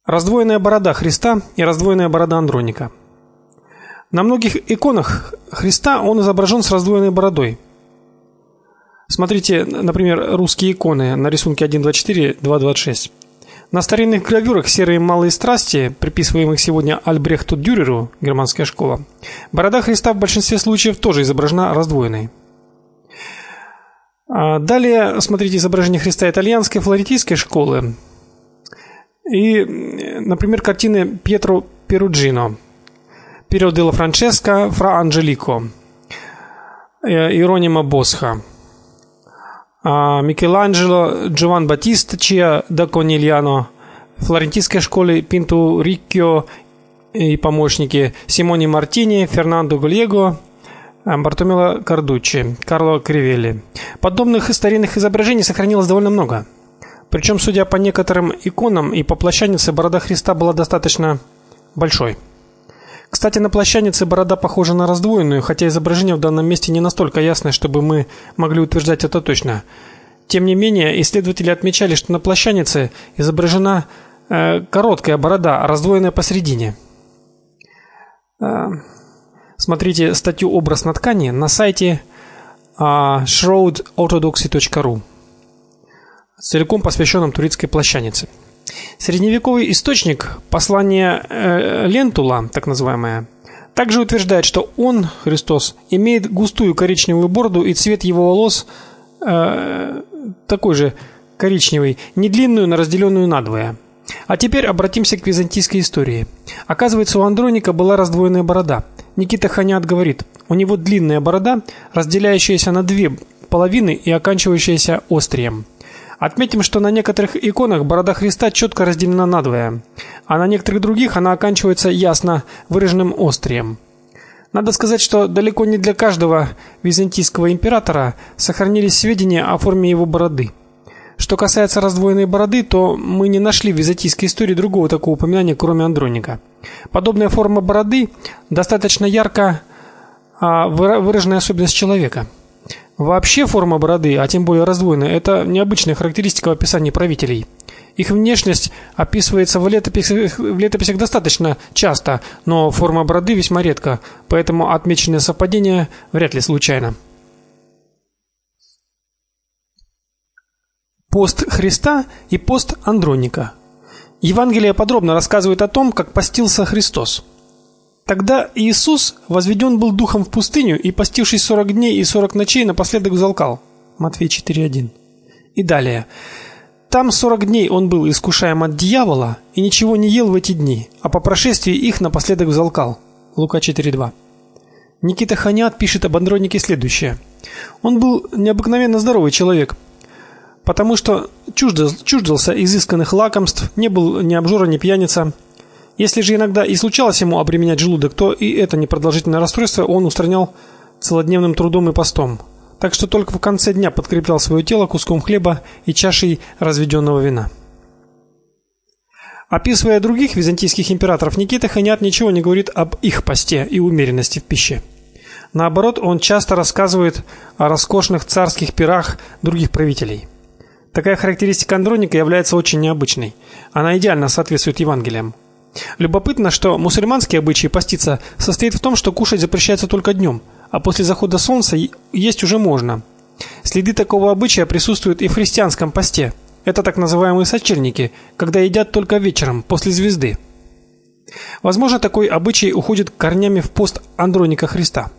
Раздвоенная борода Христа и раздвоенная борода Андроника. На многих иконах Христа он изображен с раздвоенной бородой. Смотрите, например, русские иконы на рисунке 1.24, 2.26. На старинных гравюрах «Серые малые страсти», приписываемых сегодня Альбрехту Дюреру, германская школа, борода Христа в большинстве случаев тоже изображена раздвоенной. Далее смотрите изображение Христа итальянской флорентийской школы. И, например, картины Пьетро Перуджино, Пиро делла Франческо, Фра Анджелико, Иеронима Босха, Микеланджело, Джован Батиста Чиа да Конильяно, флорентийской школы Пинту Риккио и помощники, Симоне Мартини, Фернандо Гальего, Бартомело Кардуччи, Карло Кривелли. Подобных старинных изображений сохранилось довольно много. Причем, судя по некоторым иконам и по плащанице, борода Христа была достаточно большой. Кстати, на плащанице борода похожа на раздвоенную, хотя изображение в данном месте не настолько ясное, чтобы мы могли утверждать это точно. Тем не менее, исследователи отмечали, что на плащанице изображена короткая борода, раздвоенная посередине. Смотрите статью «Образ на ткани» на сайте shroudorthodoxy.ru, целиком посвященном турецкой плащанице. Средневековый источник, послание Лентула, так называемое, также утверждает, что он, Христос, имеет густую коричневую бороду, и цвет его волос такой же коричневый, не длинную, но разделенную надвое. А теперь обратимся к византийской истории. Оказывается, у Андроника была раздвоенная борода. Никита Ханят говорит: у него длинная борода, разделяющаяся на две половины и оканчивающаяся острием. Отметим, что на некоторых иконах борода Христа четко разделена надвое, а на некоторых других она оканчивается ясно выраженным острием. Надо сказать, что далеко не для каждого византийского императора сохранились сведения о форме его бороды. Что касается раздвоенной бороды, то мы не нашли в византийской истории другого такого упоминания, кроме Андроника. Подобная форма бороды достаточно ярко выраженная особенность человека. Вообще форма бороды, а тем более раздвоенная, это необычная характеристика в описании правителей. Их внешность описывается в летописях достаточно часто, но форма бороды весьма редко, поэтому отмеченное совпадение вряд ли случайно. Пост Христа и пост Андроника. Евангелие подробно рассказывает о том, как постился Христос. Тогда Иисус возведен был духом в пустыню и, постившись 40 дней и 40 ночей, напоследок взалкал. Матфея 4:1. И далее. Там 40 дней он был искушаем от дьявола и ничего не ел в эти дни, а по прошествии их напоследок взалкал. Лука 4:2. Никита Ханят пишет об Андронике следующее: он был необыкновенно здоровый человек, потому что чуждался изысканных лакомств, не был ни обжора, ни пьяница. Если же иногда и случалось ему обременять желудок, то и это непродолжительное расстройство он устранял целодневным трудом и постом. Так что только в конце дня подкреплял свое тело куском хлеба и чашей разведенного вина. Описывая других византийских императоров, Никита Ханят ничего не говорит об их посте и умеренности в пище. Наоборот, он часто рассказывает о роскошных царских пирах других правителей. Такая характеристика Андроника является очень необычной. Она идеально соответствует Евангелиям. Любопытно, что мусульманский обычай поститься состоит в том, что кушать запрещается только днем, а после захода солнца есть уже можно. Следы такого обычая присутствуют и в христианском посте. Это так называемые сочельники, когда едят только вечером, после звезды. Возможно, такой обычай уходит корнями в пост Андроника Христа.